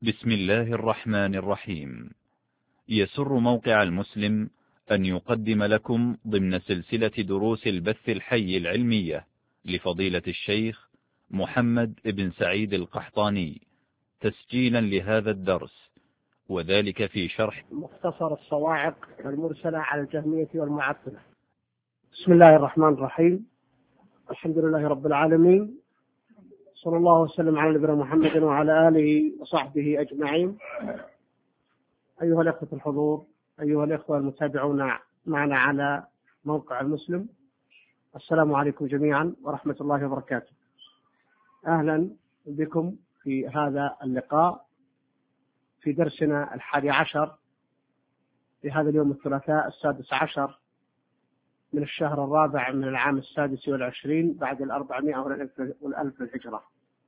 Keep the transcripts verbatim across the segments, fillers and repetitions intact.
بسم الله الرحمن الرحيم. يسر موقع المسلم أن يقدم لكم ضمن سلسلة دروس البث الحي العلمية لفضيلة الشيخ محمد بن سعيد القحطاني تسجيلا لهذا الدرس، وذلك في شرح مختصر الصواعق المرسلة على الجهمية والمعطلة. بسم الله الرحمن الرحيم. الحمد لله رب العالمين، صلى الله وسلم على نبينا محمد وعلى آله وصحبه أجمعين. أيها الأخوة الحضور، أيها الأخوة المتابعون معنا على موقع المسلم، السلام عليكم جميعا ورحمة الله وبركاته. أهلا بكم في هذا اللقاء في درسنا الحادي عشر في هذا اليوم الثلاثاء السادس عشر من الشهر الرابع من العام السادس والعشرين بعد الأربعمائة والألف الهجرة.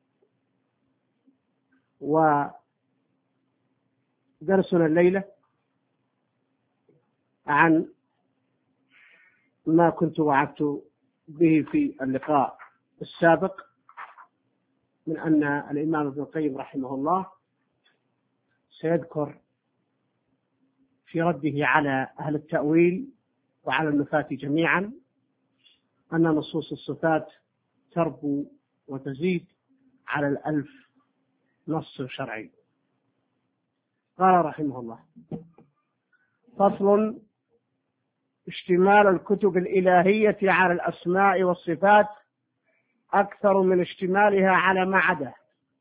ودرسنا الليلة عن ما كنت وعدت به في اللقاء السابق من أن الإمام ابن القيم رحمه الله سيذكر في رده على أهل التأويل وعلى النفاة جميعا أن نصوص الصفات تربو وتزيد على الألف نص شرعي. قال رحمه الله: فصل: اشتمال الكتب الإلهية على الأسماء والصفات أكثر من اشتمالها على ما عداه،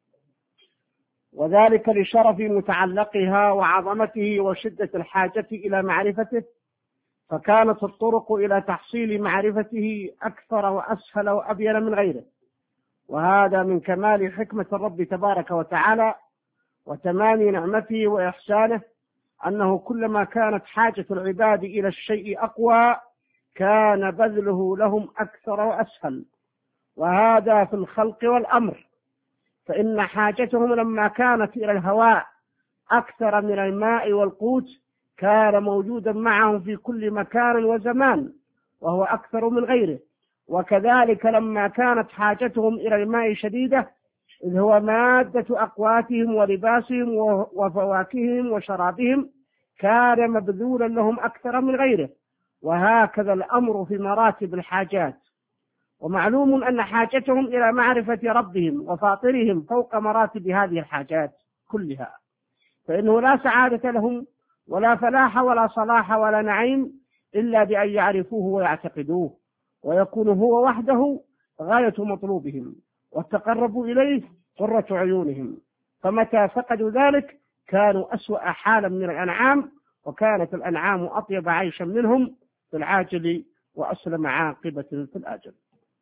وذلك لشرف متعلقها وعظمته وشدة الحاجة إلى معرفته، فكانت الطرق إلى تحصيل معرفته أكثر وأسهل وأبين من غيره. وهذا من كمال حكمة الرب تبارك وتعالى وتمام نعمته وإحسانه، أنه كلما كانت حاجة العباد إلى الشيء أقوى كان بذله لهم أكثر وأسهل، وهذا في الخلق والأمر. فإن حاجتهم لما كانت إلى الهواء أكثر من الماء والقوت كان موجودا معهم في كل مكان وزمان وهو أكثر من غيره. وكذلك لما كانت حاجتهم إلى الماء شديدة إذ هو مادة أقواتهم ولباسهم وفواكههم وشرابهم كان مبذولا لهم أكثر من غيره. وهكذا الأمر في مراتب الحاجات. ومعلوم أن حاجتهم إلى معرفة ربهم وفاطرهم فوق مراتب هذه الحاجات كلها، فإنه لا سعادة لهم ولا فلاح ولا صلاح ولا نعيم إلا بأن يعرفوه ويعتقدوه، ويكون هو وحده غاية مطلوبهم والتقرب إليه قرة عيونهم. فمتى فقدوا ذلك كانوا أسوأ حالا من الأنعام، وكانت الأنعام أطيب عيشا منهم في العاجل وأسلم عاقبة في الآجل.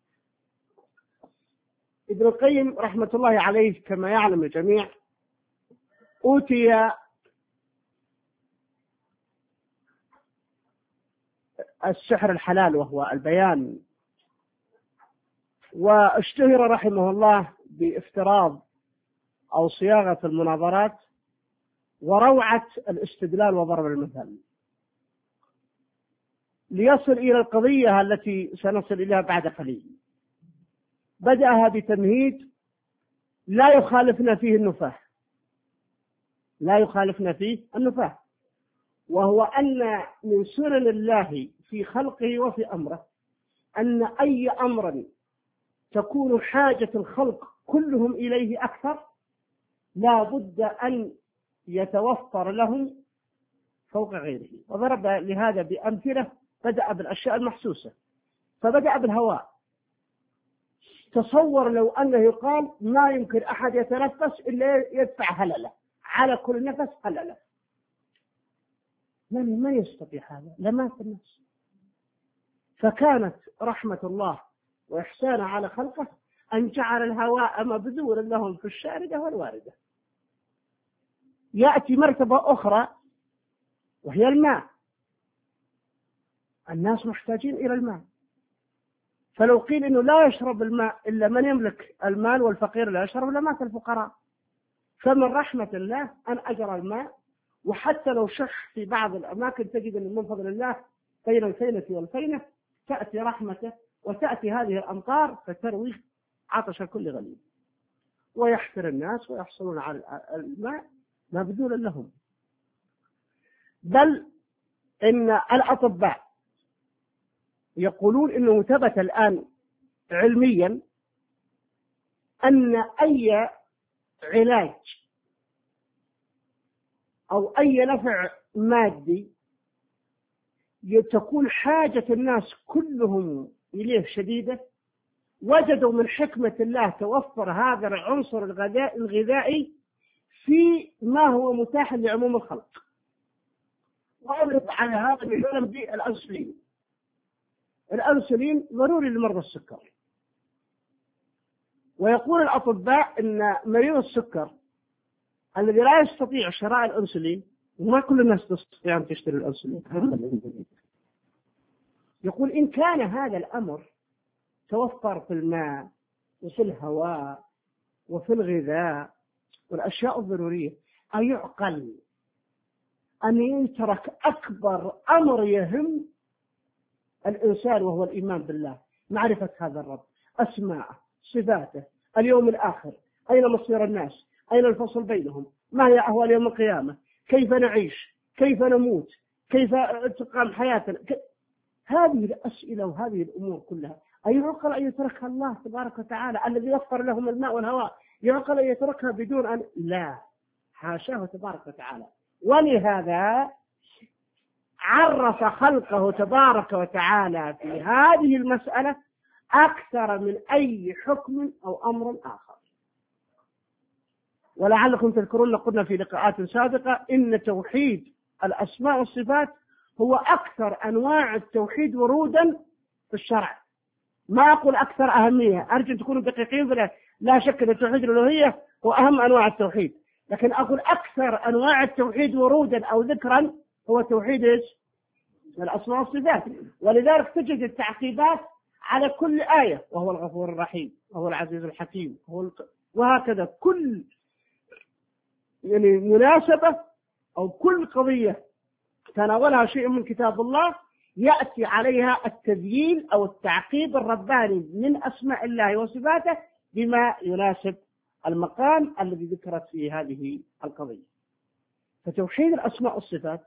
ابن القيم رحمة الله عليه كما يعلم الجميع أوتي السحر الحلال وهو البيان، واشتهر رحمه الله بافتراض أو صياغة المناظرات وروعة الاستدلال وضرب المثل، ليصل إلى القضية التي سنصل إليها بعد قليل. بدأها بتمهيد لا يخالفنا فيه النفاة لا يخالفنا فيه النفاة وهو أن من سنن الله في خلقه وفي أمره أن أي أمر تكون حاجة الخلق كلهم إليه أكثر لا بد أن يتوفر لهم فوق غيره. وضرب لهذا بأمثلة، بدأ بالأشياء المحسوسة، فبدأ بالهواء. تصور لو أنه يقال ما يمكن أحد يتنفس إلا يدفع هللة على كل نفس هللة، من ما يستطيع هذا لما في النفس. فكانت رحمة الله وإحسانه على خلقه أن جعل الهواء مبذولا لهم في الشاردة والواردة. يأتي مرتبة أخرى وهي الماء. الناس محتاجين إلى الماء، فلو قيل إنه لا يشرب الماء إلا من يملك المال والفقير لا يشرب إلا مات الفقراء. فمن رحمة الله أن أجرى الماء، وحتى لو شح في بعض الأماكن تجد أن من فضل الله بين الفينة والفينة تأتي رحمته وتأتي هذه الأمطار فتروي عطش كل غليل، ويحفر الناس ويحصلون على الماء مبذولا لهم. بل إن الأطباء يقولون إنه ثبت الآن علميا أن أي علاج أو أي نفع مادي تكون حاجة الناس كلهم إليه شديدة، وجدوا من حكمة الله توفر هذا العنصر الغذائي في ما هو متاح لعموم الخلق. وأضرب على هذا مثلا بالأنسولين. الأنسولين ضروري لمرضى السكر، ويقول الأطباء أن مريض السكر الذي لا يستطيع شراء الأنسولين، وما كل الناس تستطيع أن تشتري الأنسولين، يقول إن كان هذا الأمر توفر في الماء وفي الهواء وفي الغذاء والأشياء الضرورية، أيعقل أن يترك أكبر أمر يهم الإنسان وهو الإيمان بالله، معرفة هذا الرب، أسماءه، صفاته، اليوم الآخر، أين مصير الناس، أين الفصل بينهم، ما هي أهوال يوم القيامة، كيف نعيش، كيف نموت، كيف تقام حياتنا. هذه الأسئلة وهذه الأمور كلها أيعقل أن يتركها الله تبارك وتعالى الذي وفر لهم الماء والهواء؟ يعقل أن يتركها بدون أن لا، حاشاه تبارك وتعالى. ولهذا عرف خلقه تبارك وتعالى في هذه المسألة أكثر من أي حكم أو أمر آخر. ولعلكم تذكرون قلنا في لقاءات سابقة إن توحيد الأسماء والصفات هو أكثر أنواع التوحيد ورودا في الشرع. ما أقول أكثر أهمية، أرجو أن تكونوا دقيقين بلا لا شك أن التوحيد الألوهية هو أهم أنواع التوحيد، لكن أقول أكثر أنواع التوحيد ورودا أو ذكرا هو توحيد الأسماء والصفات. ولذلك تجد التعقيبات على كل آية، وهو الغفور الرحيم، وهو العزيز الحكيم، وهو وهكذا كل يعني مناسبة أو كل قضية تناولها شيء من كتاب الله يأتي عليها التبيين أو التعقيب الرباني من أسماء الله وصفاته بما يناسب المقام الذي ذكرت فيه هذه القضية. فتوحيد الأسماء والصفات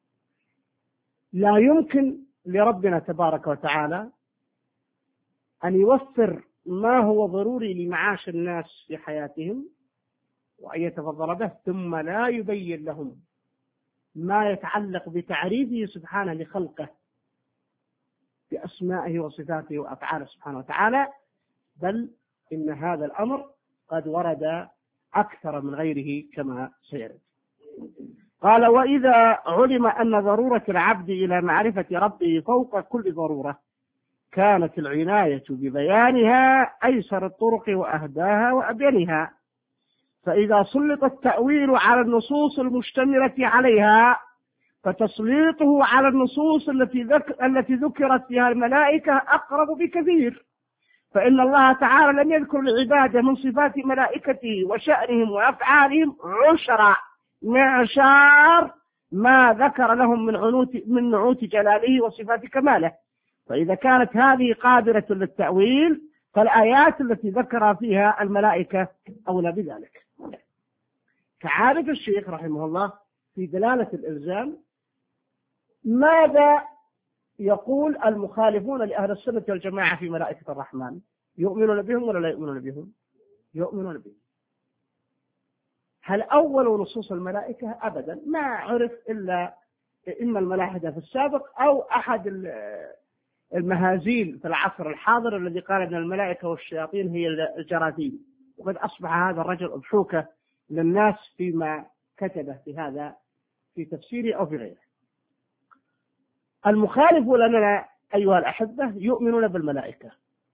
لا يمكن لربنا تبارك وتعالى أن يوفر ما هو ضروري لمعاش الناس في حياتهم وأن يتفضل به ثم لا يبين لهم ما يتعلق بتعريفه سبحانه لخلقه بأسمائه وصفاته وأفعاله سبحانه وتعالى، بل إن هذا الأمر قد ورد أكثر من غيره كما سيرد. قال: وإذا علم أن ضرورة العبد إلى معرفة ربه فوق كل ضرورة كانت العناية ببيانها أيسر الطرق وأهداها وأبينها. فإذا سلط التأويل على النصوص المشتملة عليها فتسليطه على النصوص التي ذك... التي ذكرت فيها الملائكة أقرب بكثير، فإن الله تعالى لم يذكر العبادة من صفات ملائكته وشأنهم وأفعالهم عشر معشار ما ذكر لهم من عنوت من نعوت جلاله وصفات كماله. فإذا كانت هذه قادرة للتأويل فالآيات التي ذكر فيها الملائكة أولى بذلك. كعادة الشيخ رحمه الله في دلالة الإلزام، ماذا يقول المخالفون لأهل السنة والجماعة في ملائكة الرحمن؟ يؤمنون بهم ولا لا يؤمنون بهم؟ يؤمنون بهم. هل أول نصوص الملائكة؟ أبدا، ما عرف إلا إما الملاحدة في السابق أو أحد المهازيل في العصر الحاضر الذي قال أن الملائكة والشياطين هي الجراثيم، وقد أصبح هذا الرجل أضحوكة للناس فيما كتبه في هذا في تفسيره أو في غيره. المخالف لنا أيها الأحبة يؤمنون بالملائكة.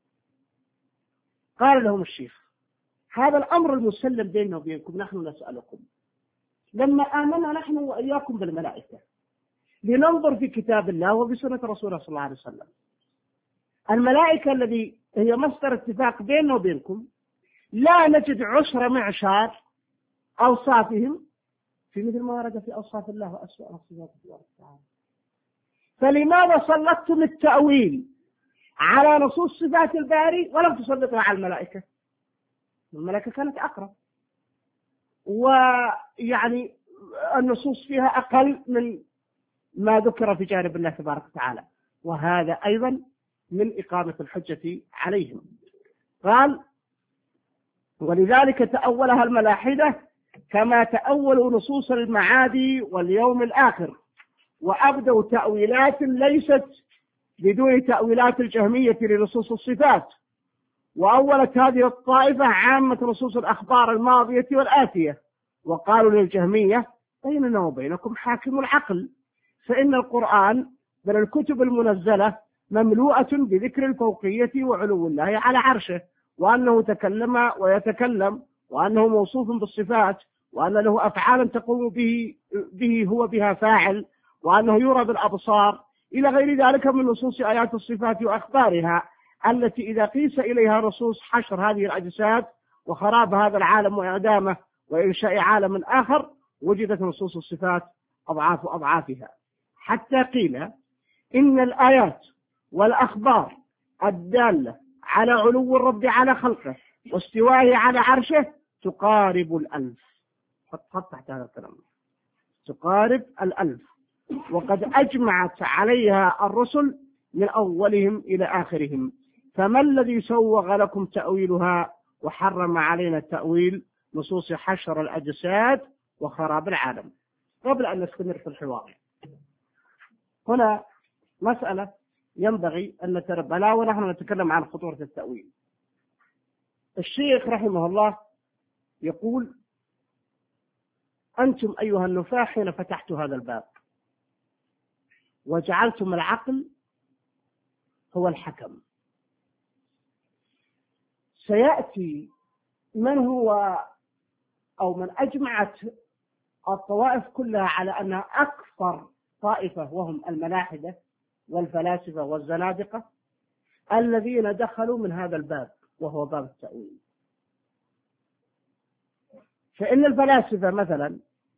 قال لهم الشيخ: هذا الأمر المسلم بيننا وبينكم، نحن نسألكم لما آمنا نحن وإياكم بالملائكة لننظر في كتاب الله وبسنة رسوله صلى الله عليه وسلم. الملائكة الذي هي مصدر اتفاق بيننا وبينكم لا نجد عشر معشار أوصافهم في مثل ما ورد في أوصاف الله وأسماء صفاته الله تعالى. فلماذا سلطتم التأويل على نصوص صفات الباري ولم تسلطها على الملائكة؟ الملائكة كانت أقرب، ويعني النصوص فيها أقل من ما ذكر في جانب الله تبارك وتعالى، وهذا أيضا من إقامة الحجة عليهم. قال: ولذلك تأولها الملاحدة كما تأولوا نصوص المعاد واليوم الآخر، وأبدوا تأويلات ليست بدون تأويلات الجهمية لنصوص الصفات، وأولت هذه الطائفة عامة نصوص الأخبار الماضية والآتية، وقالوا للجهمية: بيننا وبينكم حاكم العقل، فإن القرآن بل الكتب المنزلة مملوءة بذكر الفوقية وعلو الله على عرشه، وأنه تكلم ويتكلم، وأنه موصوف بالصفات، وأن له أفعالا تقوم به, به هو بها فاعل، وأنه يرى بالأبصار، إلى غير ذلك من نصوص آيات الصفات وأخبارها، التي إذا قيس إليها نصوص حشر هذه الأجساد وخراب هذا العالم وإعدامه وإنشاء عالم آخر، وجدت نصوص الصفات أضعاف أضعافها، حتى قيل إن الآيات والأخبار الدالة على علو الرب على خلقه واستوائه على عرشه تقارب الألف. حط تحت هذا الكلام، تقارب الألف، وقد أجمعت عليها الرسل من أولهم إلى آخرهم، فما الذي سوغ لكم تأويلها وحرم علينا التأويل نصوص حشر الأجساد وخراب العالم؟ قبل أن نستمر في الحوار، هنا مسألة ينبغي أن نتنبه لها ونحن نتكلم عن خطورة التأويل. الشيخ رحمه الله يقول: أنتم أيها النفاة حين فتحت هذا الباب وجعلتم العقل هو الحكم، سيأتي من هو أو من أجمعت الطوائف كلها على أنها أكثر طائفة، وهم الملاحدة والفلاسفة والزنادقة الذين دخلوا من هذا الباب، وهو باب التأويل. فإن الفلاسفة مثلا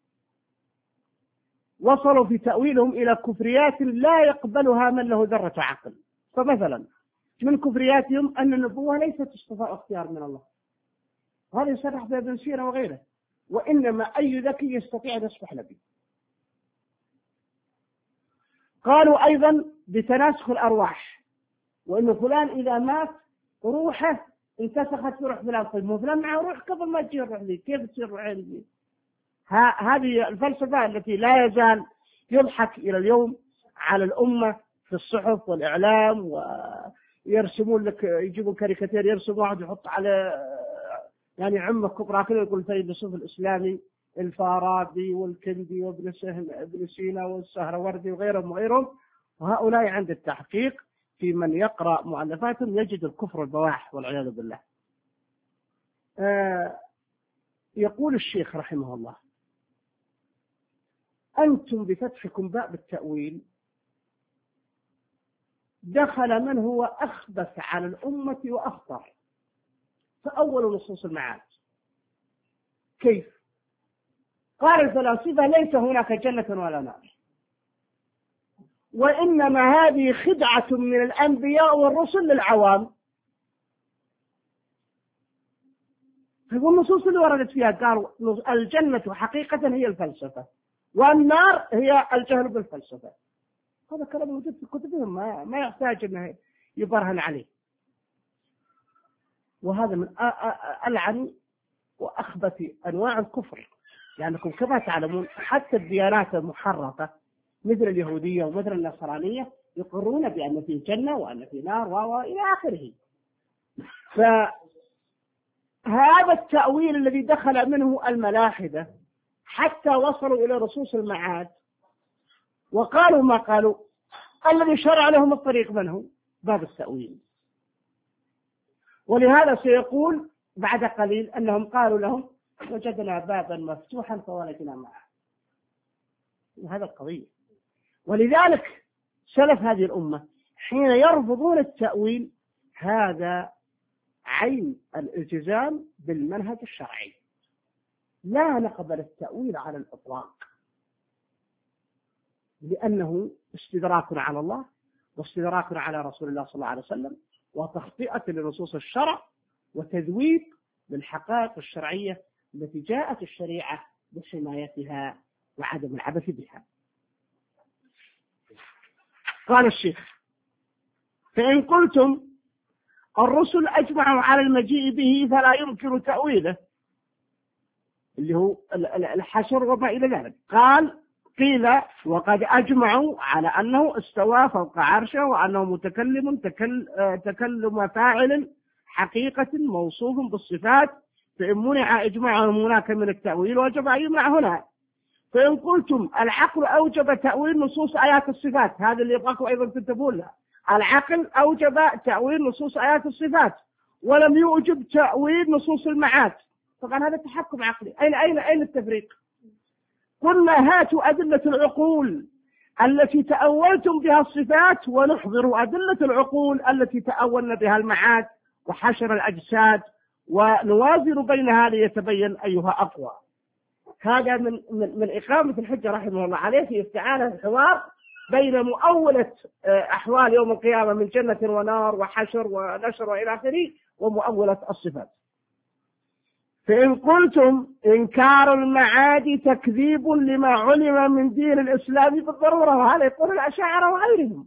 وصلوا في تأويلهم إلى كفريات لا يقبلها من له ذرة عقل. فمثلا من كفرياتهم أن النبوة ليست اصطفاء اختيار من الله، هذا يصرح به ابن سينا وغيره، وإنما أي ذكي يستطيع أن يصبح نبي. قالوا أيضا بتناسخ الأرواح، وإن فلان إذا مات روحه انتسخت في روح فلان، طيب مو فلان معه روح قبل ما تجي الروح ذي، كيف تصير روحين ذي؟ هذه الفلسفة التي لا يزال يضحك إلى اليوم على الأمة في الصحف والإعلام، ويرسمون لك، يجيبون كاريكاتير، يرسم واحد يحط على يعني عمة كبرى كذا يقول سيد الصوف الإسلامي الفارابي والكندي وابن سهل ابن سينا والسهروردي وغيرهم وغيرهم، وهؤلاء عند التحقيق في من يقرأ مؤلفاتهم يجد الكفر البواح والعياذ بالله. آه يقول الشيخ رحمه الله: أنتم بفتحكم باب التأويل دخل من هو أخبث على الأمة وأخطر، فأول نصوص المعاد. كيف؟ قال الفلاسفة: ليس هناك جنة ولا نار، وإنما هذه خدعة من الأنبياء والرسل للعوام. والنصوص اللي وردت فيها قالوا الجنة حقيقة هي الفلسفة، والنار هي الجهل بالفلسفة. هذا كلام موجود في كتبهم، ما, ما يحتاج أنه يبرهن عليه. وهذا من ألعن وأخبث أنواع الكفر، لأنكم يعني كما تعلمون حتى الديانات المحرفة مثل اليهودية ومثل النصرانية يقرون بأن في جنة وأن في نار وإلى آخره. فهذا التأويل الذي دخل منه الملاحدة حتى وصلوا إلى نصوص المعاد وقالوا ما قالوا، الذي شرع لهم الطريق من هو؟ باب التأويل. ولهذا سيقول بعد قليل أنهم قالوا لهم: وجدنا بابا مفتوحا فولجنا معه. هذا القضية. ولذلك سلف هذه الأمة حين يرفضون التأويل هذا عين الالتزام بالمنهج الشرعي، لا نقبل التأويل على الإطلاق، لأنه استدراك على الله واستدراك على رسول الله صلى الله عليه وسلم، وتخطئة لنصوص الشرع، وتذويب للحقائق الشرعية التي جاءت الشريعة بحمايتها وعدم العبث بها. قال الشيخ: فإن قلتم الرسل أجمعوا على المجيء به فلا يمكن تأويله، اللي هو الحشر وما إلى ذلك. قال: قيل: وقد أجمعوا على أنه استوى فوق عرشه وأنه متكلم تكل تكلم فاعل حقيقة موصوف بالصفات، فإن منع إجماعهم هناك من التأويل وجب أن يمنع هنا. فإن قلتم العقل أوجب تأويل نصوص آيات الصفات، هذا اللي يبغاكم أيضا تنتبهون له، العقل أوجب تأويل نصوص آيات الصفات ولم يوجب تأويل نصوص المعاد. طبعا هذا تحكم عقلي. أين أين أين التفريق؟ قلنا هاتوا أدلة العقول التي تأولتم بها الصفات ونحضر أدلة العقول التي تأولنا بها المعاد وحشر الأجساد ونوازن بينها ليتبين أيها أقوى. هذا من من, من إقامة الحجة رحمه الله عليه في استعانة الحوار بين مؤولة أحوال يوم القيامة من جنة ونار وحشر ونشر وإلى آخره ومؤولة الصفات. فإن قلتم إنكار المعاد تكذيب لما علم من دين الإسلام بالضرورة، وهذا يقول الأشاعرة وغيرهم،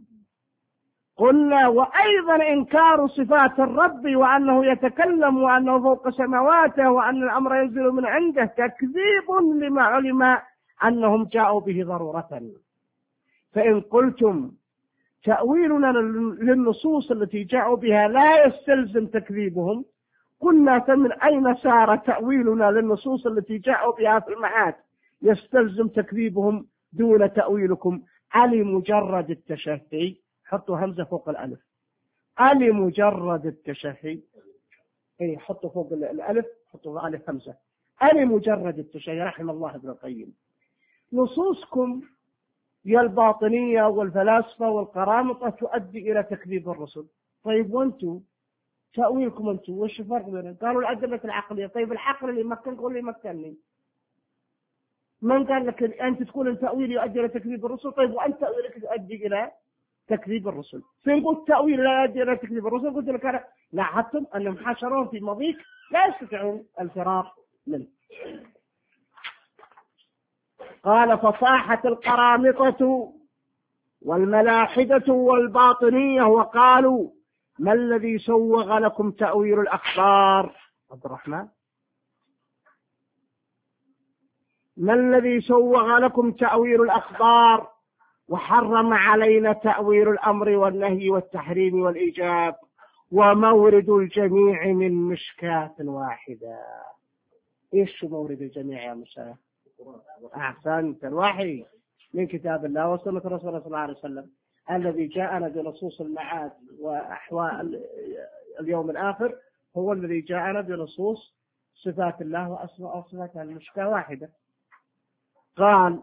قلنا وأيضا إنكار صفات الرب وأنه يتكلم وأنه فوق سماواته وأن الأمر ينزل من عنده تكذيب لما علم أنهم جاءوا به ضرورة. فإن قلتم تأويلنا للنصوص التي جاءوا بها لا يستلزم تكذيبهم، قلنا فمن أين سار تأويلنا للنصوص التي جاءوا بها في المعاد يستلزم تكذيبهم دون تأويلكم على مجرد التشهي. حطوا همزة فوق الألف، على مجرد التشهي، اي حطوا فوق الألف حطوا على همزة، على مجرد التشهي. رحم الله ابن القيم. نصوصكم يا الباطنية والفلاسفة والقرامطة تؤدي إلى تكذيب الرسل. طيب وانتم تأويلكم أنتم وش الفرق بينهم؟ قالوا الأدلة العقلية. طيب العقل اللي يمكن قول لي مكنني، من قال لك أنت تقول التأويل يؤدي إلى تكذيب الرسل؟ طيب وأنت تأويلك يؤدي إلى تكذيب الرسل. فين قلت التأويل لا يؤدي إلى تكذيب الرسل؟ قلت لك أنا لاحظتم أنهم حشرون في مضيق لا يستطيعون الفرار منه. قال: فصاحت القرامطة والملاحدة والباطنية وقالوا: ما الذي سوغ لكم تأويل الأخبار؟ عبد الرحمن، ما الذي سوغ لكم تأويل الأخبار وحرم علينا تأويل الأمر والنهي والتحريم والإيجاب ومورد الجميع من مشكاة واحدة؟ إيش مورد الجميع يا مشايخ؟ أحسنت، الوحي من كتاب الله وسنة رسول صلى الله عليه وسلم الذي جاءنا بنصوص المعاد وأحوال اليوم الآخر هو الذي جاءنا بنصوص صفات الله وأسماء وصفاته المشكاة واحدة. قال: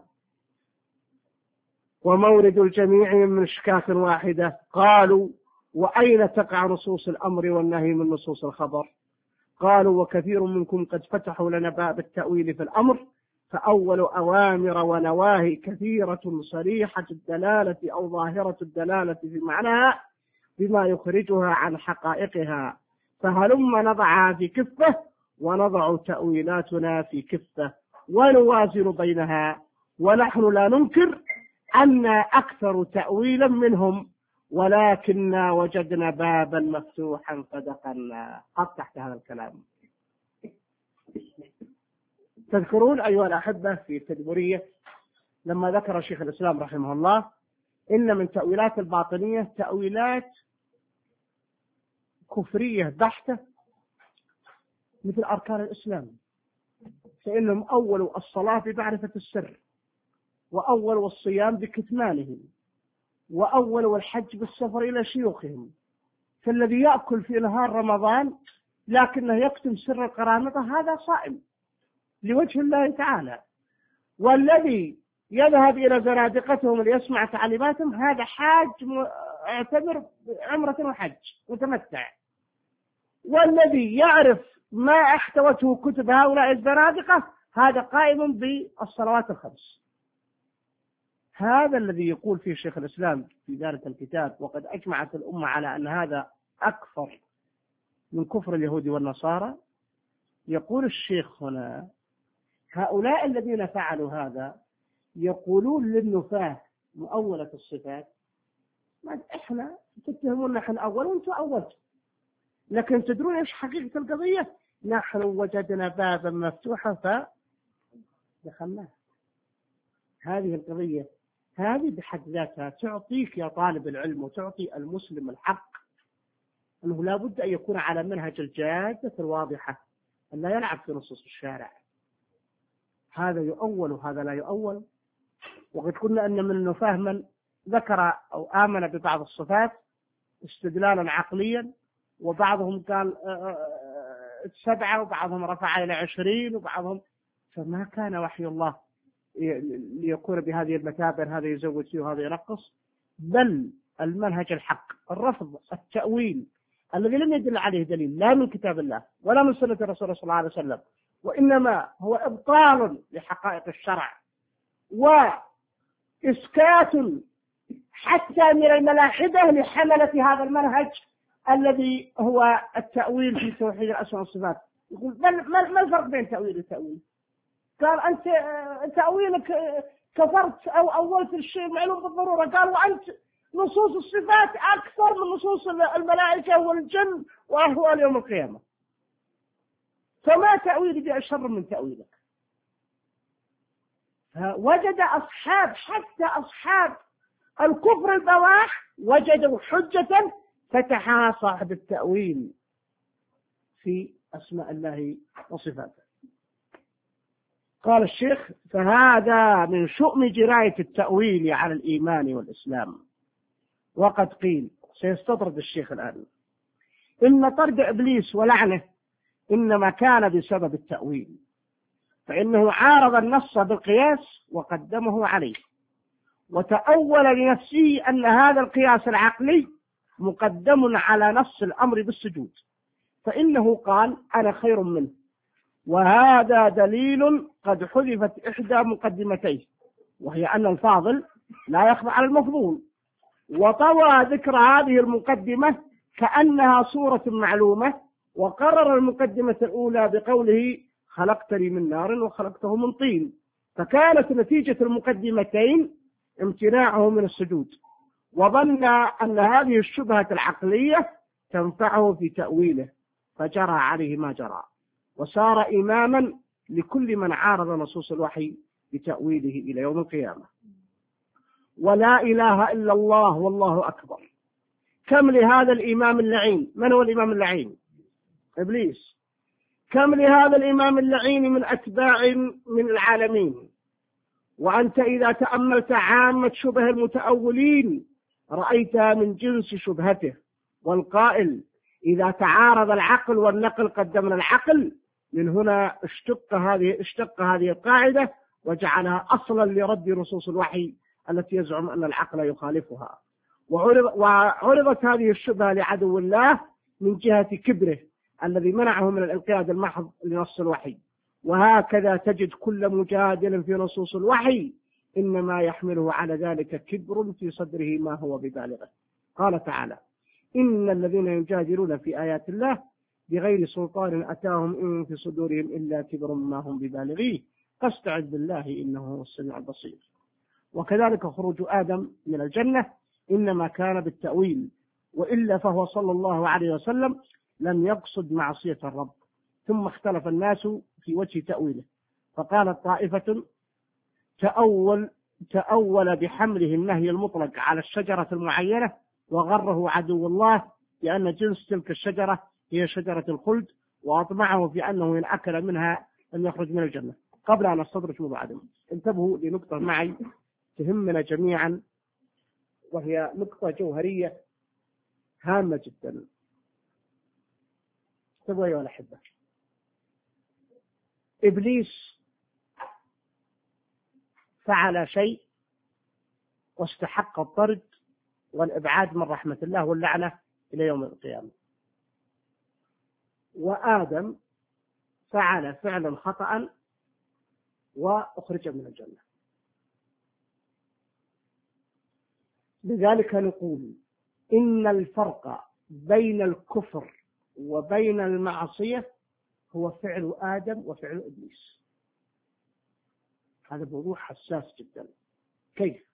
ومورد الجميع من مشكاة واحدة. قالوا: وأين تقع نصوص الأمر والنهي من نصوص الخبر؟ قالوا: وكثير منكم قد فتحوا لنا باب التأويل في الأمر، فأول أوامر ونواهي كثيرة صريحة الدلالة أو ظاهرة الدلالة في معناها بما يخرجها عن حقائقها، فهلما نضعها في كفة ونضع تأويلاتنا في كفة ونوازن بينها، ونحن لا ننكر أن أكثر تأويلا منهم ولكننا وجدنا بابا مفتوحا فدخلنا. قد تحت هذا الكلام. تذكرون أيها الأحبة في التدبرية لما ذكر شيخ الإسلام رحمه الله إن من تأويلات الباطنية تأويلات كفرية بحتة مثل أركان الإسلام، فإنهم أولوا الصلاة بمعرفة السر، وأولوا الصيام بكتمانهم، وأولوا الحج بالسفر إلى شيوخهم. فالذي يأكل في نهار رمضان لكنه يكتم سر القرامطة هذا صائم لوجه الله تعالى، والذي يذهب إلى زنادقتهم ليسمع تعليماتهم هذا حاج اعتبر عمرة وحج متمتع، والذي يعرف ما احتوته كتب هؤلاء الزنادقة هذا قائم بالصلوات الخمس. هذا الذي يقول فيه شيخ الإسلام في ذلك الكتاب وقد أجمعت الأمة على أن هذا أكثر من كفر اليهود والنصارى. يقول الشيخ هنا: هؤلاء الذين فعلوا هذا يقولون للنفاة مؤولة الصفات ما إحنا تتهمون نحن أول وأنتم أولتم، لكن تدرون إيش حقيقة القضية؟ نحن وجدنا بابا مفتوحا فدخلناه. هذه القضية هذه بحد ذاتها تعطيك يا طالب العلم وتعطي المسلم الحق أنه لا بد أن يكون على منهج الجادة الواضحة، أن لا يلعب في نصوص الشارع، هذا يؤول وهذا لا يؤول. وقد قلنا أن من النفاة من ذكر أو آمن ببعض الصفات استدلالا عقليا، وبعضهم قال سبعة وبعضهم رفع إلى عشرين وبعضهم، فما كان وحي الله ليكون بهذه المثابة، هذا يزود فيه وهذا ينقص، بل المنهج الحق الرفض التأويل الذي لم يدل عليه دليل لا من كتاب الله ولا من سنة الرسول صلى الله عليه وسلم، وإنما هو إبطال لحقائق الشرع وإسكات حتى من الملاحدة لحملة هذا المنهج الذي هو التأويل في توحيد الأسماء والصفات. يقول ما الفرق بين تأويل وتأويل؟ قال أنت تأويلك كفرت أو أولت الشيء معلوم بالضرورة، قال وأنت نصوص الصفات أكثر من نصوص الملائكة والجن وأهوال يوم القيامة، فما تأويلي بأشر من تأويلك. فوجد أصحاب حتى أصحاب الكفر البواح وجدوا حجة فتحها صاحب التأويل في أسماء الله وصفاته. قال الشيخ فهذا من شؤم جراية التأويل على الإيمان والإسلام. وقد قيل، سيستطرد الشيخ الآن، إن طرد إبليس ولعنه إنما كان بسبب التأويل، فإنه عارض النص بالقياس وقدمه عليه، وتأول لنفسه أن هذا القياس العقلي مقدم على نص الأمر بالسجود، فإنه قال أنا خير منه، وهذا دليل قد حذفت إحدى مقدمتيه، وهي أن الفاضل لا يخضع على المفضول، وطوى ذكر هذه المقدمة كأنها صورة معلومة، وقرر المقدمة الأولى بقوله خلقتني من نار وخلقته من طين، فكانت نتيجة المقدمتين امتناعه من السجود، وظن أن هذه الشبهة العقلية تنفعه في تأويله فجرى عليه ما جرى، وصار إماما لكل من عارض نصوص الوحي بتأويله إلى يوم القيامة. ولا إله إلا الله والله أكبر. كم لهذا الإمام اللعين، من هو الإمام اللعين؟ إبليس. كم لهذا الإمام اللعين من أتباع من العالمين، وأنت إذا تأملت عامة شبه المتأولين رأيتها من جنس شبهته. والقائل إذا تعارض العقل والنقل قدمنا العقل، من هنا اشتق هذه اشتق هذه القاعدة وجعلها أصلا لرد نصوص الوحي التي يزعم أن العقل يخالفها. وعرض وعرضت هذه الشبهة لعدو الله من جهة كبره الذي منعه من الانقياد المحض لنص الوحي. وهكذا تجد كل مجادل في نصوص الوحي إنما يحمله على ذلك كبر في صدره ما هو ببالغه. قال تعالى إن الذين يجادلون في آيات الله بغير سلطان أتاهم إن في صدورهم إلا كبر ما هم ببالغيه فاستعذ بالله إنه هو السميع البصير. وكذلك خروج آدم من الجنة إنما كان بالتأويل، وإلا فهو صلى الله عليه وسلم لم يقصد معصية الرب. ثم اختلف الناس في وجه تأويله، فقالت طائفة تأول تأول بحمله النهي المطلق على الشجرة المعينة وغره عدو الله لأن جنس تلك الشجرة هي شجرة الخلد، وأطمعه في أنه إن أكل منها لم يخرج من الجنة. قبل أن أستدرك موضوع عدم، انتبهوا لنقطة معي تهمنا جميعا، وهي نقطة جوهرية هامة جدا. انتبهوا أيها الأحبة، إبليس فعل شيء واستحق الطرد والإبعاد من رحمة الله واللعنة إلى يوم القيامة، وآدم فعل فعلا خطأ وأخرج من الجنة. لذلك نقول إن الفرق بين الكفر وبين المعصية هو فعل آدم وفعل إبليس. هذا موضوع حساس جدا. كيف؟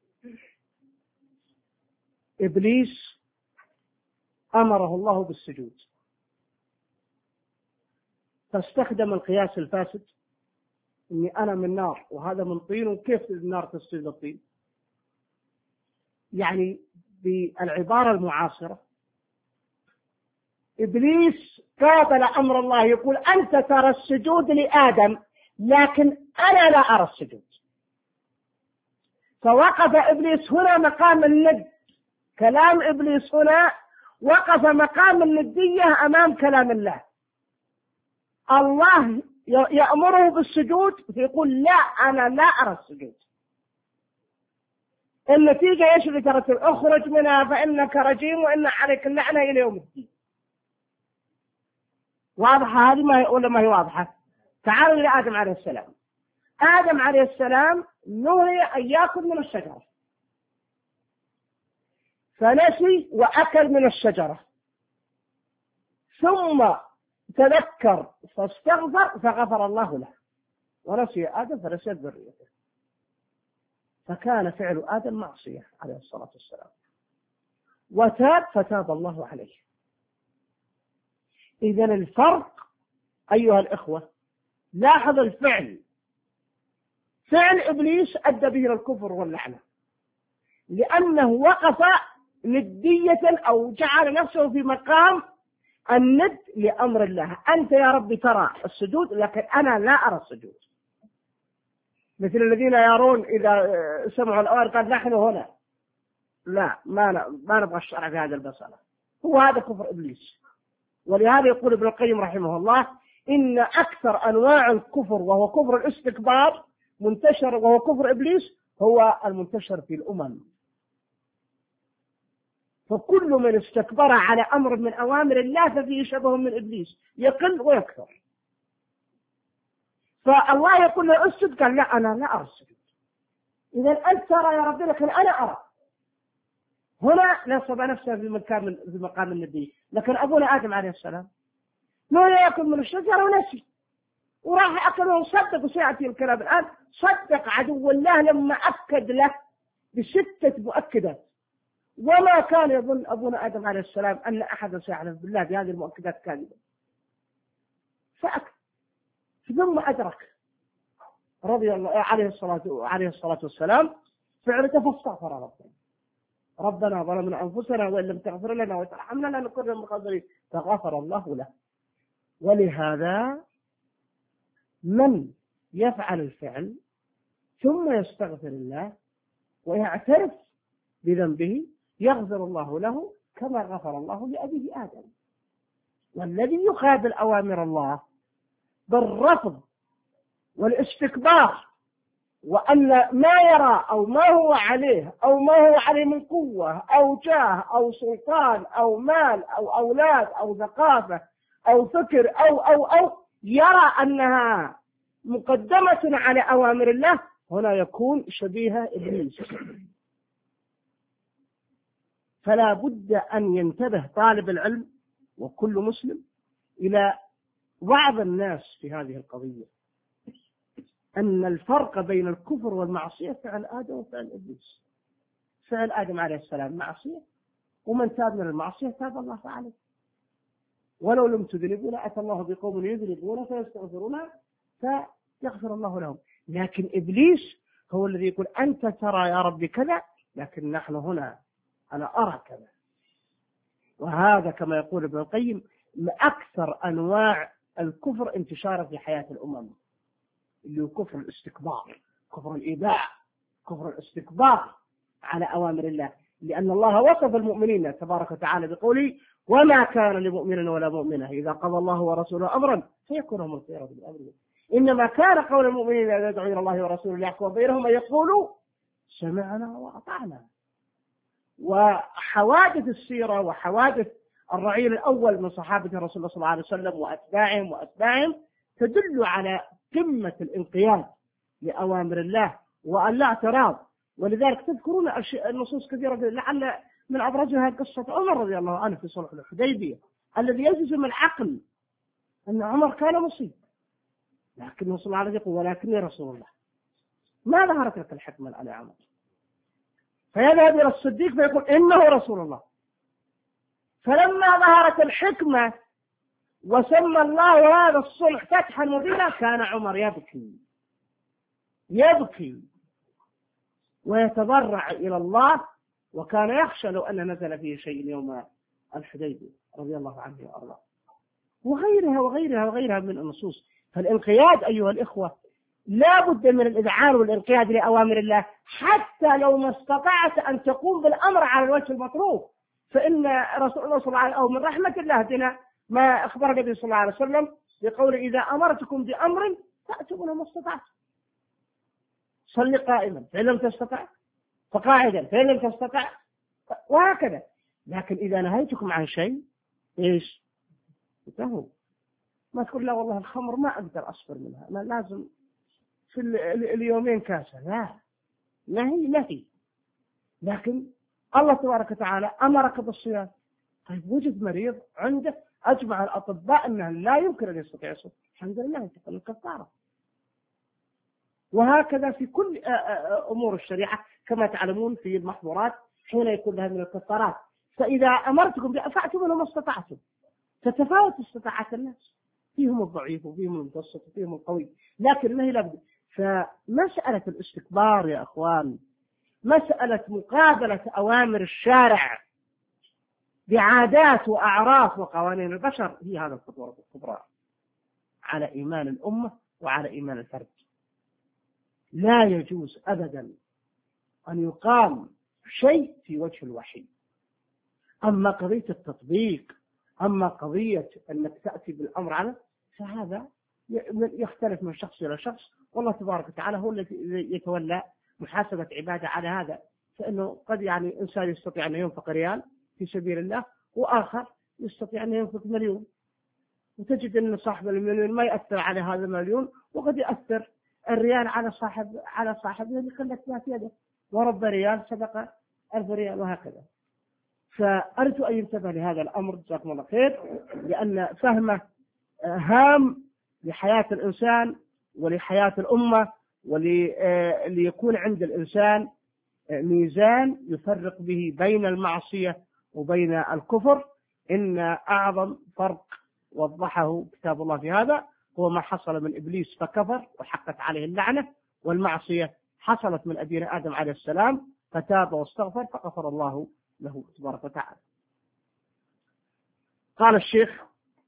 إبليس أمره الله بالسجود، فاستخدم القياس الفاسد، إني أنا من نار وهذا من طين، وكيف النار تسجد للطين؟ يعني بالعبارة المعاصرة إبليس قابل أمر الله، يقول أنت ترى السجود لآدم لكن أنا لا أرى السجود. فوقف إبليس هنا مقام الند. كلام إبليس هنا وقف مقام الندية أمام كلام الله. الله يأمره بالسجود فيقول لا، أنا لا أرى السجود. النتيجة إيش اللي ترتب؟ اخرج منها فإنك رجيم وإن عليك اللعنة إلى يوم الدين. واضحة هذه ما ولا ما هي واضحة؟ تعالوا إلى آدم عليه السلام. آدم عليه السلام نهي أن يأكل من الشجرة، فنسي وأكل من الشجرة، ثم تذكر فاستغفر فغفر الله له، ونسي آدم فنسي ذريته، فكان فعل آدم معصية عليه الصلاة والسلام، وتاب فتاب الله عليه. إذن الفرق أيها الإخوة، لاحظ الفعل، فعل إبليس أدى به الكفر واللعنة، لأنه وقف ندية أو جعل نفسه في مقام الند لأمر الله. أنت يا رب ترى السجود لكن أنا لا أرى السجود، مثل الذين يرون إذا سمعوا الأوامر قال نحن هنا، لا ما ما نبغى الشرع في هذا المسألة. هو هذا كفر إبليس. ولهذا يقول ابن القيم رحمه الله إن أكثر أنواع الكفر وهو كفر الاستكبار منتشر، وهو كفر إبليس، هو المنتشر في الأمم. فكل من استكبر على أمر من أوامر الله ففيه شبه من إبليس، يقل ويكثر. فالله يقول له اسجد، قال لا أنا لا أرى السجود. إذا أنت ترى يا ربي لكن أنا أرى. هنا نصب نفسه في مقام في مقام النبي. لكن أبونا آدم عليه السلام ما يأكل من الشجرة ونسي، وراح أكل وصدق، وسيأتي الكلام الآن. صدق عدو الله لما أكد له بستة مؤكدات، وما كان يظن أبونا آدم عليه السلام أن أحد سيعلم بالله بهذه المؤكدات كاذبة، فأكد. ثم أدرك رضي الله عليه الصلاة عليه الصلاة والسلام فعلته فاستغفر ربنا ربنا ظلمنا أنفسنا وإن لم تغفر لنا وترحمنا لنكون من الخاسرين، فغفر الله له. ولهذا من يفعل الفعل ثم يستغفر الله ويعترف بذنبه يغفر الله له كما غفر الله لأبيه آدم. والذي يخالف أوامر الله بالرفض والاستكبار، وأن ما يرى أو ما هو عليه أو ما هو عليه من قوة أو جاه أو سلطان أو مال أو أولاد أو ثقافة أو فكر أو أو أو يرى أنها مقدمة على أوامر الله، هنا يكون شبيه إبليس. فلا بد أن ينتبه طالب العلم وكل مسلم إلى بعض الناس في هذه القضية، أن الفرق بين الكفر والمعصية فعل آدم وفعل إبليس. فعل آدم عليه السلام معصية، ومن تاب من المعصية تاب الله عليه. ولو لم تذنبوا لأتى الله بقوم يذنبون فيستغفرون فيغفر الله لهم. لكن إبليس هو الذي يقول أنت ترى يا رب كذا لكن نحن هنا أنا أرى كذا. وهذا كما يقول ابن القيم من أكثر أنواع الكفر انتشارا في حياة الأمم، اللي هو كفر الاستكبار، كفر الإيذاء، كفر الاستكبار على أوامر الله. لأن الله وصف المؤمنين تبارك وتعالى بقوله وما كان لمؤمن ولا مؤمنة إذا قضى الله ورسوله أمرا فيكون هم الخيرة بالأمر، إنما كان قول المؤمنين إذا يدعوا إلى الله ورسوله ليحكم بينهم أن يقولوا سمعنا وأطعنا. وحوادث السيرة وحوادث الرعيل الأول من صحابة الرسول صلى الله عليه وسلم وأتباعهم وأتباعهم تدل على قمة الانقياد لأوامر الله والاعتراض. ولذلك تذكرون النصوص كثيرة، لعل من أبرزها قصة عمر رضي الله عنه في صلح الحديبية، الذي يجزم العقل أن عمر كان مصيب، لكن صلى الله عليه وسلم يقول ولكني رسول الله. ما ظهرت لك الحكمة الآن يا عمر. فيذهب إلى الصديق فيقول إنه رسول الله. فلما ظهرت الحكمة وسمى الله هذا الصلح فتحا مبينا كان عمر يبكي يبكي ويتضرع إلى الله، وكان يخشى لو أن نزل فيه شيء يوم الحديبية رضي الله عنه وأرضاه، وغيرها وغيرها وغيرها من النصوص. فالانقياد أيها الإخوة لا بد من الإذعان والانقياد لأوامر الله، حتى لو ما استطعت أن تقوم بالأمر على الوجه المطلوب. فإن رسول الله صلى الله عليه وسلم أو من رحمة الله بنا ما أخبر النبي صلى الله عليه وسلم بقول إذا أمرتكم بأمر فأتوا منه ما استطعتم. صل قائما فإن لم تستطع فقاعدا فإن لم تستطع، وهكذا. لكن إذا نهيتكم عن شيء إيش انتهوا. ما تقول لا والله الخمر ما أقدر أصبر منها، ما لازم في اليومين كاسة، لا، نهي نهي. لكن الله تبارك وتعالى أمرك بالصيام، طيب وجد مريض عنده أجمع الأطباء أنه لا يمكن أن يستطيع الصوم، الحمد لله ينتقل الكفارة. وهكذا في كل أمور الشريعة كما تعلمون في المحظورات حين يكون لها من الكفارات. فإذا أمرتكم فأتوا منهم ما استطعتم. تتفاوت استطاعة الناس، فيهم الضعيف وفيهم المتوسط وفيهم القوي، لكن ما هي لابد. فمسألة الاستكبار يا أخوان، مسألة مقابلة أوامر الشارع بعادات وأعراف وقوانين البشر هي هذا الخطورة الكبرى على إيمان الأمة وعلى إيمان الفرد. لا يجوز أبدا أن يقام شيء في وجه الوحي. أما قضية التطبيق، أما قضية أنك تأتي بالأمر على، فهذا يختلف من شخص إلى شخص، والله تبارك وتعالى هو الذي يتولى محاسبة عباده على هذا. فإنه قد يعني إنسان يستطيع أن ينفق ريال في سبيل الله، وآخر يستطيع أن ينفق مليون، وتجد أن صاحب المليون ما يأثر على هذا المليون، وقد يأثر الريال على صاحب على صاحبه اللي خلت فيها في يده، ورب ريال سبق ألف ريال، وهكذا. فأرجو أن ينتبه لهذا الأمر جزاكم الله خير، لأن فهمه هام لحياة الإنسان ولحياة الأمة، وليكون عند الإنسان ميزان يفرق به بين المعصية وبين الكفر. إن أعظم فرق وضحه كتاب الله في هذا هو ما حصل من إبليس فكفر وحقت عليه اللعنة، والمعصية حصلت من أبينا آدم عليه السلام فتاب واستغفر فغفر الله له تبارك وتعالى. قال الشيخ: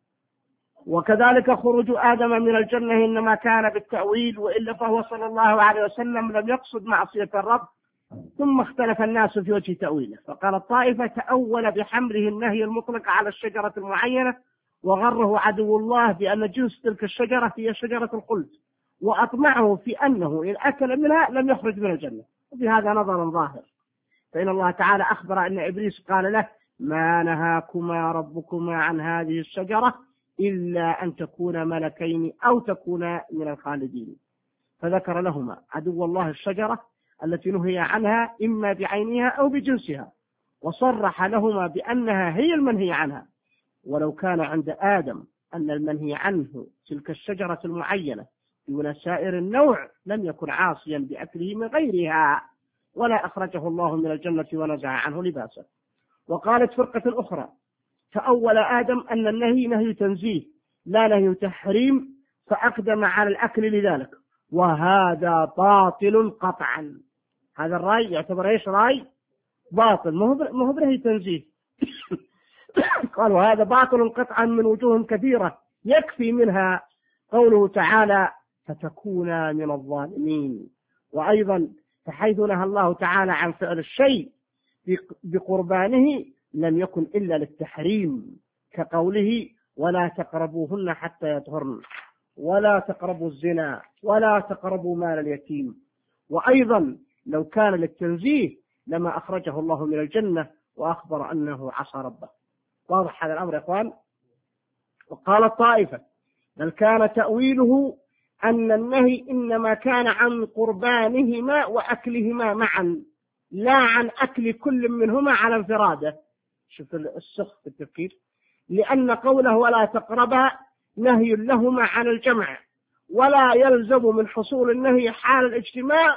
وكذلك خروج آدم من الجنة إنما كان بالتأويل، وإلا فهو صلى الله عليه وسلم لم يقصد معصية الرب. ثم اختلف الناس في وجه تأويله، فقال الطائفة تأول بحمله النهي المطلق على الشجرة المعينة، وغره عدو الله بأن جنس تلك الشجرة هي شجرة الخلد، وأطمعه في أنه إن أكل منها لم يخرج من الجنة. وبهذا نظر ظاهر، فإن الله تعالى أخبر أن إبليس قال له: ما نهاكما ربكما عن هذه الشجرة إلا أن تكونا ملكين أو تكونا من الخالدين. فذكر لهما عدو الله الشجرة التي نهي عنها إما بعينها أو بجنسها، وصرح لهما بأنها هي المنهي عنها. ولو كان عند آدم أن المنهي عنه تلك الشجرة المعينة دون سائر النوع لم يكن عاصيا بأكله من غيرها، ولا أخرجه الله من الجنة ونزع عنه لباسه. وقالت فرقة أخرى: فأول آدم أن النهي نهي تنزيه لا نهي تحريم، فأقدم على الأكل لذلك، وهذا باطل قطعا. هذا الرأي يعتبر إيش؟ رأي باطل، ما هو بنهي تنزيه. قالوا هذا باطل قطعا من وجوه كثيرة، يكفي منها قوله تعالى: فتكونا من الظالمين. وأيضا فحيث نهى الله تعالى عن فعل الشيء بقربانه لم يكن إلا للتحريم، كقوله: ولا تقربوهن حتى يطهرن، ولا تقربوا الزنا، ولا تقربوا مال اليتيم. وأيضا لو كان للتنزيه لما أخرجه الله من الجنة وأخبر أنه عصى ربه. واضح هذا الأمر يا إخوان؟ وقال الطائفة: بل كان تأويله أن النهي إنما كان عن قربانهما وأكلهما معا، لا عن أكل كل منهما على انفراده. شوف السخف في التفكير، لأن قوله ولا تقربا نهي لهما عن الجمع، ولا يلزم من حصول النهي حال الاجتماع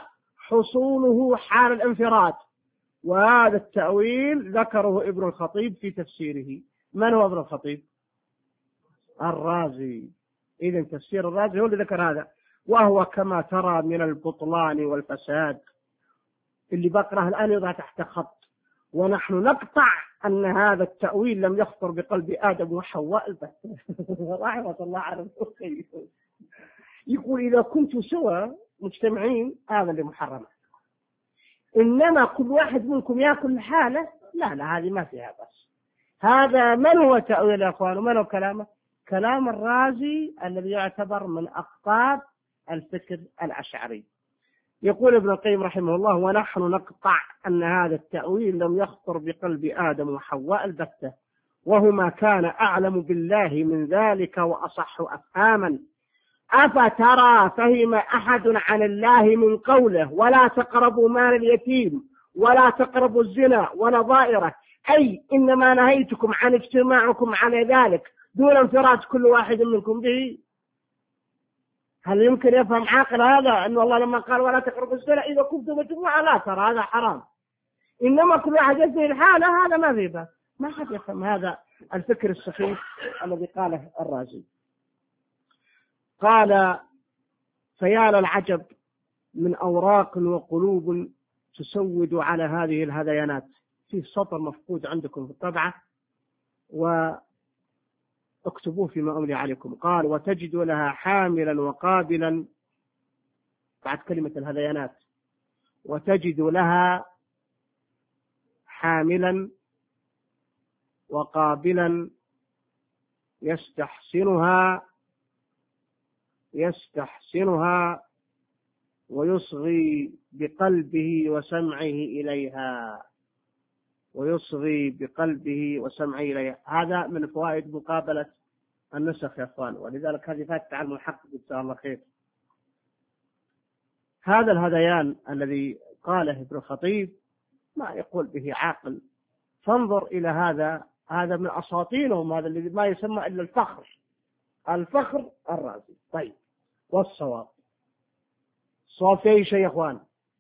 حصوله حال الانفراد. وهذا التأويل ذكره ابن الخطيب في تفسيره. من هو ابن الخطيب؟ الرازي. إذن تفسير الرازي هو اللي ذكر هذا، وهو كما ترى من البطلان والفساد اللي بقرأه الآن يضع تحت خط. ونحن نقطع أن هذا التأويل لم يخطر بقلب آدم وحواء البتة. رحمة الله على الخير. يقول إذا كنتم سوا مجتمعين هذا اللي محرم، إنما كل واحد منكم يأكل حاله، لا لا هذه ما فيها بس. هذا من هو تأويل يا أخوان؟ ومن هو كلامه؟ كلام الرازي الذي يعتبر من أقطاب الفكر الأشعري. يقول ابن القيم رحمه الله: ونحن نقطع أن هذا التأويل لم يخطر بقلب آدم وحواء البتة، وهما كان أعلم بالله من ذلك وأصح أفهاما. أفترى فهم أحد عن الله من قوله ولا تقربوا مال اليتيم ولا تقربوا الزنا ونظائره، أي إنما نهيتكم عن اجتماعكم على ذلك دون انفراد كل واحد منكم به؟ هل يمكن يفهم عاقل هذا أن الله لما قال ولا تقربوا الزنا إذا كنتم مجموعة لا ترى هذا حرام، إنما كل واحد يزني الحالة هذا ما في بس؟ ما حد يفهم هذا الفكر الصحيح الذي قاله الرازي. قال: فيا للعجب من أوراق وقلوب تسود على هذه الهذيانات. في سطر مفقود عندكم في الطبعة واكتبوه فيما أملي عليكم. قال: وتجد لها حاملا وقابلا، بعد كلمة الهذيانات، وتجد لها حاملا وقابلا يستحسنها يستحسنها ويصغي بقلبه وسمعه إليها ويصغي بقلبه وسمعه إليها. هذا من فوائد مقابلة النسخ يا أخوان، ولذلك هذه فاتت على المحقق إن شاء الله خير. هذا الهذيان الذي قاله ابن الخطيب ما يقول به عاقل. فانظر إلى هذا، هذا من أساطينهم، هذا الذي ما يسمى إلا الفخر، الفخر الرازي. طيب، والصواب صواب في أي شيء يا أخوان؟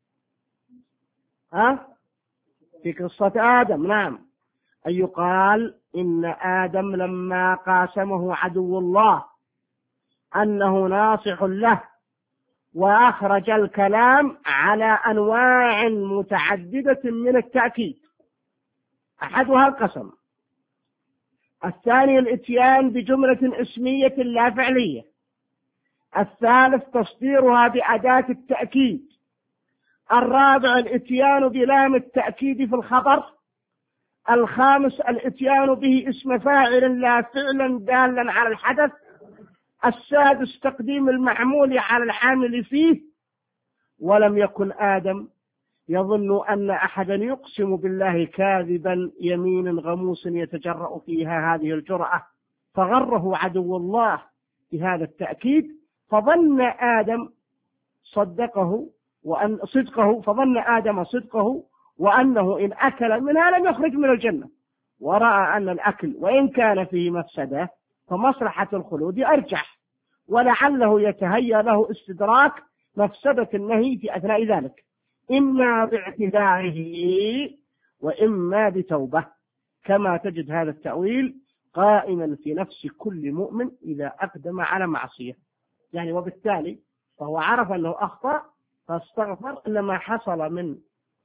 ها؟ في قصة آدم. نعم، أن يقال إن آدم لما قاسمه عدو الله أنه ناصح له وأخرج الكلام على أنواع متعددة من التأكيد، أحدها القسم، الثاني الإتيان بجملة اسمية لا فعلية، الثالث تصديرها بأداة التأكيد، الرابع الإتيان بلام التأكيد في الخبر، الخامس الإتيان به اسم فاعل لا فعلا دالا على الحدث، السادس تقديم المعمول على العامل فيه. ولم يكن آدم يظن أن أحدا يقسم بالله كاذبا يمين غموس يتجرأ فيها هذه الجرأة، فغره عدو الله بهذا التأكيد، فظن آدم صدقه وأن صدقه فظن آدم صدقه وأنه إن أكل منها لم يخرج من الجنة، ورأى أن الأكل وإن كان فيه مفسدة فمصلحة الخلود أرجح، ولعله يتهيأ له استدراك مفسدة النهي في أثناء ذلك، إما باعتداعه وإما بتوبة، كما تجد هذا التأويل قائما في نفس كل مؤمن إذا أقدم على معصية. يعني وبالتالي فهو عرف أنه أخطأ فاستغفر، إنما حصل من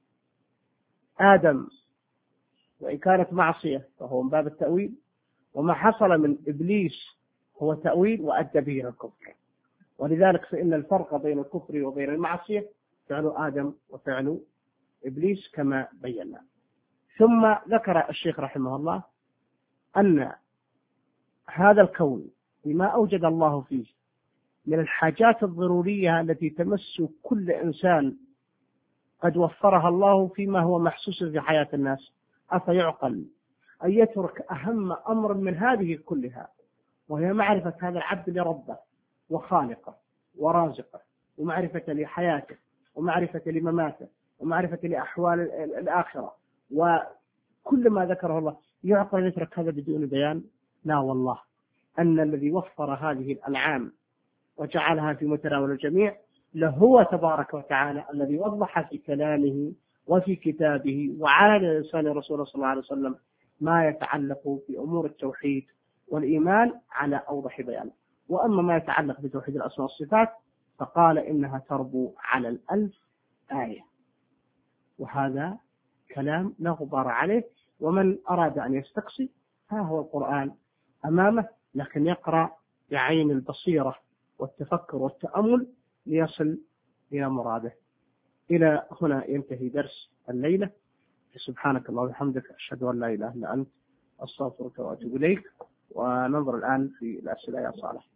آدم وإن كانت معصية فهو من باب التأويل، وما حصل من إبليس هو تأويل وأدى به إلى الكفر. ولذلك فإن الفرق بين الكفر وبين المعصية فعل آدم وفعل إبليس كما بينا. ثم ذكر الشيخ رحمه الله أن هذا الكون بما أوجد الله فيه من الحاجات الضرورية التي تمس كل إنسان قد وفرها الله فيما هو محسوس في حياة الناس، أفيعقل أن يترك أهم أمر من هذه كلها، وهي معرفة هذا العبد لربه وخالقه ورازقه، ومعرفة لحياته، ومعرفة لمماته، ومعرفة لأحوال الآخرة، وكل ما ذكره الله، يعقل أن يترك هذا بدون بيان؟ لا والله، أن الذي وفر هذه الأنعام وجعلها في متناول الجميع لهو تبارك وتعالى الذي وضح في كلامه وفي كتابه وعلى لسان رسوله صلى الله عليه وسلم ما يتعلق بأمور التوحيد والإيمان على أوضح بيان. وأما ما يتعلق بتوحيد الأسماء والصفات فقال إنها تربو على الألف آية، وهذا كلام لا غبار عليه. ومن أراد أن يستقصي ها هو القرآن أمامه، لكن يقرأ بعين البصيرة والتفكر والتأمل ليصل إلى مراده. إلى هنا ينتهي درس الليلة. سبحانك اللهم وبحمدك، أشهد أن لا إله إلا أنت، أستغفرك وأتوب إليك. وننظر الآن في الأسئلة يا صالح.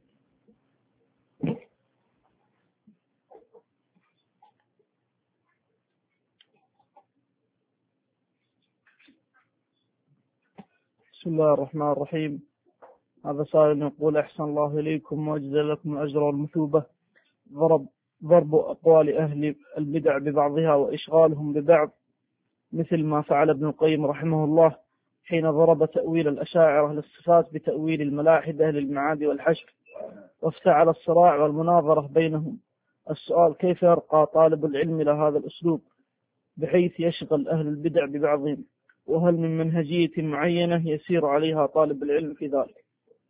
بسم الله الرحمن الرحيم. هذا سائل يقول: أحسن الله إليكم وأجزل لكم الأجر والمثوبة. ضرب ضرب أقوال أهل البدع ببعضها وإشغالهم ببعض، مثل ما فعل ابن القيم رحمه الله حين ضرب تأويل الأشاعرة للصفات بتأويل الملاحدة للمعاد والحشر، وافتعل الصراع والمناظرة بينهم. السؤال: كيف يرقى طالب العلم إلى هذا الأسلوب بحيث يشغل أهل البدع ببعضهم؟ وهل من منهجية معينة يسير عليها طالب العلم في ذلك؟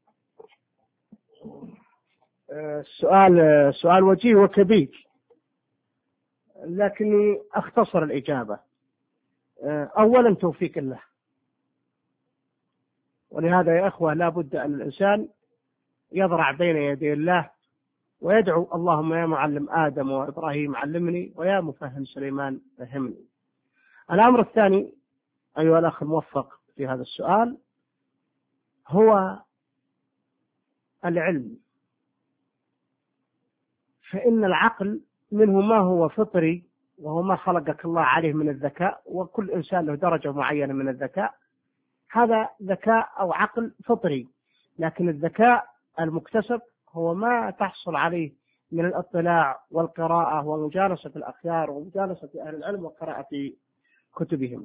السؤال سؤال وجيه وكبير، لكني أختصر الإجابة. أولا توفيق الله، ولهذا يا أخوة لا بد أن الإنسان يضرع بين يدي الله ويدعو: اللهم يا معلم آدم وإبراهيم علمني، ويا مفهم سليمان فهمني. الأمر الثاني أيها الأخ الموفق في هذا السؤال هو العلم. فإن العقل منه ما هو فطري، وهو ما خلقك الله عليه من الذكاء، وكل إنسان له درجة معينة من الذكاء، هذا ذكاء أو عقل فطري. لكن الذكاء المكتسب هو ما تحصل عليه من الاطلاع والقراءة ومجالسة الأخيار ومجالسة أهل العلم وقراءة في كتبهم.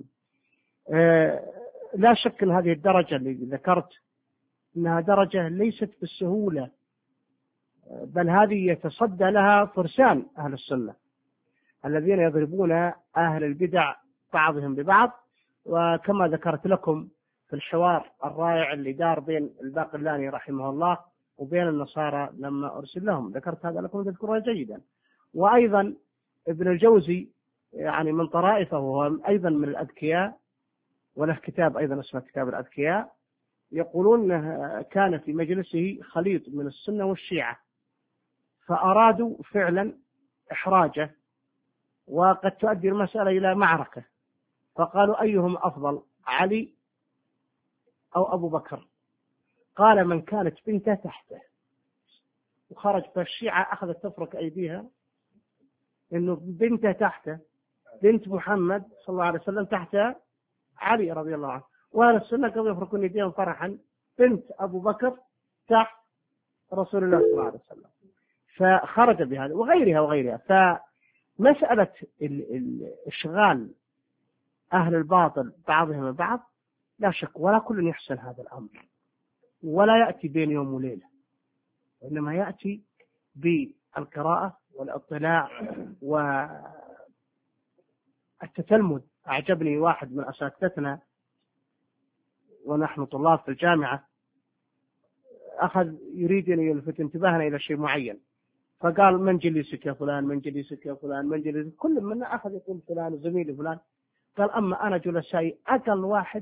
لا شك أن هذه الدرجة اللي ذكرت أنها درجة ليست بالسهولة، بل هذه يتصدى لها فرسان أهل السنة الذين يضربون أهل البدع بعضهم ببعض. وكما ذكرت لكم في الحوار الرائع اللي دار بين الباقلاني رحمه الله وبين النصارى لما أرسل لهم، ذكرت هذا لكم تذكرها جيدا. وأيضا ابن الجوزي يعني من طرائفه، وهو أيضا من الأذكياء، وله كتاب أيضا اسمه كتاب الأذكياء، يقولون كان في مجلسه خليط من السنة والشيعة، فأرادوا فعلا إحراجه، وقد تؤدي المسألة إلى معركة، فقالوا: أيهم أفضل، علي أو أبو بكر؟ قال: من كانت بنته تحته. وخرج فالشيعة أخذت تفرك أيديها إنه بنته تحته، بنت محمد صلى الله عليه وسلم تحت علي رضي الله عنه، وأهل السنة كانوا يفركون يديهم فرحا، بنت أبو بكر تحت رسول الله صلى الله عليه وسلم. فخرج بهذا وغيرها وغيرها. فمسألة الإشغال أهل الباطل بعضهم بعض لا شك، ولا كل يحسن هذا الأمر، ولا يأتي بين يوم وليلة، وإنما يأتي بالقراءة والاطلاع والتتلمذ. أعجبني واحد من أساتذتنا ونحن طلاب في الجامعة، أخذ يريد أن يلفت انتباهنا إلى شيء معين، فقال: من جليسك يا فلان، من جليسك يا فلان، من جليسك. كل منا أخذ يقول فلان وزميلي فلان. قال: أما أنا جلسائي أقل واحد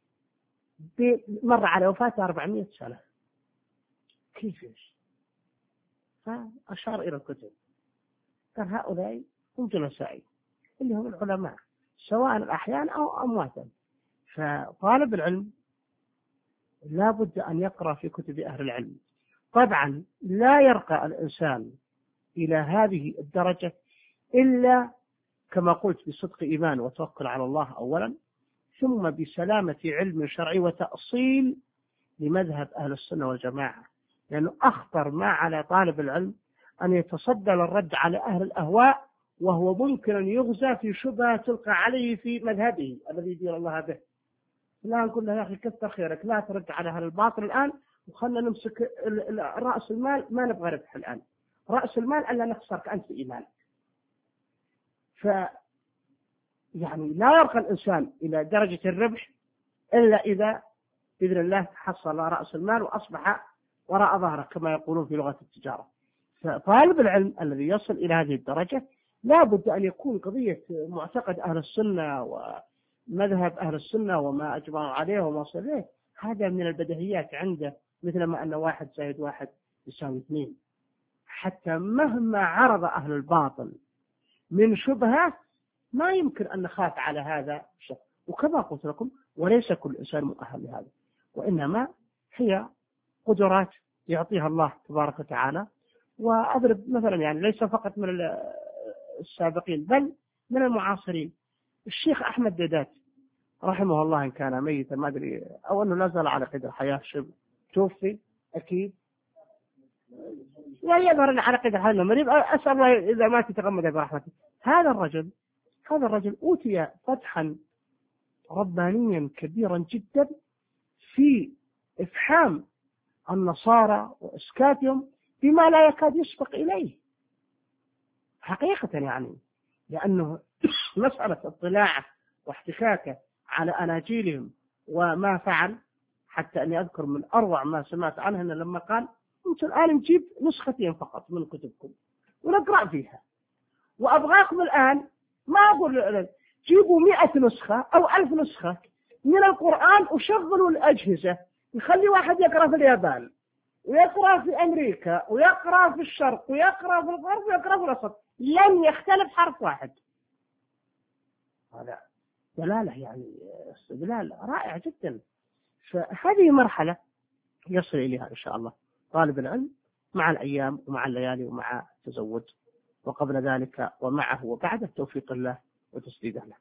مر على وفاته أربعمائة سنة. كيف إيش؟ فأشار إلى الكتب، قال: هؤلاء هم جلسائي اللي هم العلماء، سواء الأحيان أو أمواتا. فطالب العلم لا بد أن يقرأ في كتب أهل العلم. طبعا لا يرقى الإنسان إلى هذه الدرجة إلا كما قلت بصدق إيمان وتوكل على الله أولا، ثم بسلامة علم شرعي وتأصيل لمذهب أهل السنة والجماعة. لأنه أخطر ما على طالب العلم أن يتصدى للرد على أهل الأهواء، وهو ممكن أن يغزى في شبهة تلقى عليه في مذهبه الذي يدير الله به. لا نقول له: يا أخي كثر خيرك، لا ترد على أهل الباطل الآن، وخلنا نمسك رأس المال، ما نبغى ربح الآن، رأس المال ألا نخسرك أنت إيمانك. ف يعني لا يرقى الإنسان إلى درجة الربح إلا إذا بإذن الله حصل رأس المال وأصبح وراء ظهره كما يقولون في لغة التجارة. فطالب العلم الذي يصل إلى هذه الدرجة لا بد أن يكون قضية معتقد أهل السنة ومذهب أهل السنة وما أجمعوا عليه وما وصل إليه، هذا من البديهيات عنده، مثلما أن واحد زائد واحد يساوي اثنين. حتى مهما عرض أهل الباطل من شبهة ما يمكن أن نخاف على هذا الشيء. وكما قلت لكم وليس كل إنسان مؤهل لهذا، وإنما هي قدرات يعطيها الله تبارك وتعالى. وأضرب مثلا يعني ليس فقط من السابقين بل من المعاصرين. الشيخ أحمد ديدات رحمه الله إن كان ميتا ما أدري أو أنه لا زال على قيد الحياة، شبه توفي أكيد، يعني يظهر أن على قيد الحياة مريض، أسأل الله إذا ما تتغمد برحمته. هذا الرجل هذا الرجل أوتي فتحا ربانيا كبيرا جدا في إفحام النصارى وإسكاتهم بما لا يكاد يسبق إليه حقيقة، يعني لأنه مسألة اطلاعه واحتكاكه على أناجيلهم وما فعل، حتى أني أذكر من أروع ما سمعت عنه أنه لما قال أنتم الآن نجيب نسختين فقط من كتبكم ونقرأ فيها، وأبغاكم الآن ما أقول جيبوا مئة نسخة أو ألف نسخة من القرآن وشغلوا الأجهزة، يخلي واحد يقرأ في اليابان ويقرأ في أمريكا ويقرأ في الشرق ويقرأ في الغرب ويقرأ في الوسط، لن يختلف حرف واحد. هذا دلالة يعني استدلال رائع جدا. فهذه مرحلة يصل إليها إن شاء الله طالب العلم مع الأيام ومع الليالي ومع التزود، وقبل ذلك ومعه وبعد توفيق الله وتسديده له.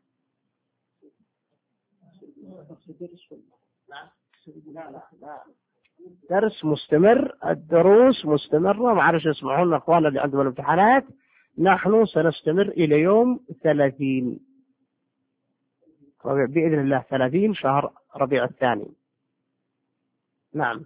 لا لا لا درس مستمر، الدروس مستمرة، ما عرفش يسمعون أخواننا اللي عندهم الامتحانات. نحن سنستمر إلى يوم ثلاثين بإذن الله، ثلاثين شهر ربيع الثاني. نعم.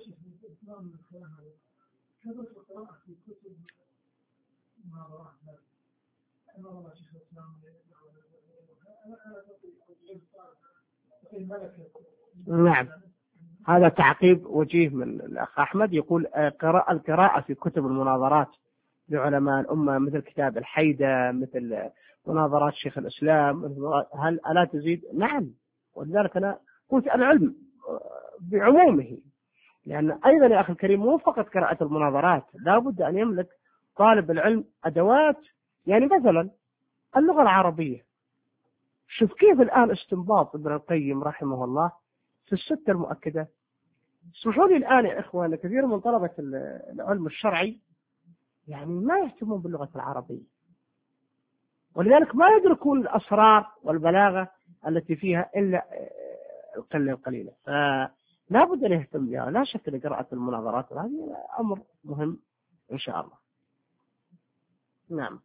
نعم، هذا تعقيب وجيه من الأخ أحمد، يقول قراءة القراءة في كتب المناظرات لعلماء الأمة مثل كتاب الحيدة، مثل مناظرات شيخ الإسلام، هل ألا تزيد؟ نعم، ولذلك أنا قلت العلم بعمومه، لأن أيضا يا أخي الكريم مو فقط قراءة المناظرات، لا بد أن يملك طالب العلم أدوات. يعني مثلا اللغة العربية، شوف كيف الآن استنباط ابن القيم رحمه الله في الستة المؤكدة. اسمحوا لي الآن يا إخوان، كثير من طلبة العلم الشرعي يعني ما يهتمون باللغة العربية، ولذلك ما يدركون الأسرار والبلاغة التي فيها إلا القلة القليلة. فلا بد أن يهتم بها، لا شك أن قراءة المناظرات هذه أمر مهم إن شاء الله. نعم.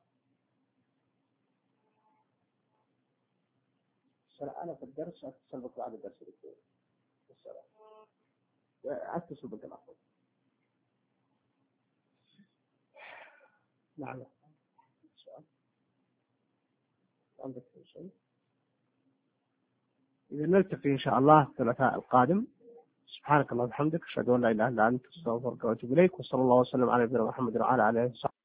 أنا في الدرس أتصل بك بعد الدرس الأخير. أتصل بك الأخير. نعم. سؤال. عندك شيء؟ إذا نلتقي إن شاء الله الثلاثاء القادم. سبحانك اللهم وبحمدك، أشهد أن لا إله إلا أنت، أستغفرك وأتوب إليك، وصلى الله وسلم على نبينا محمد وعلى آله وصحبه.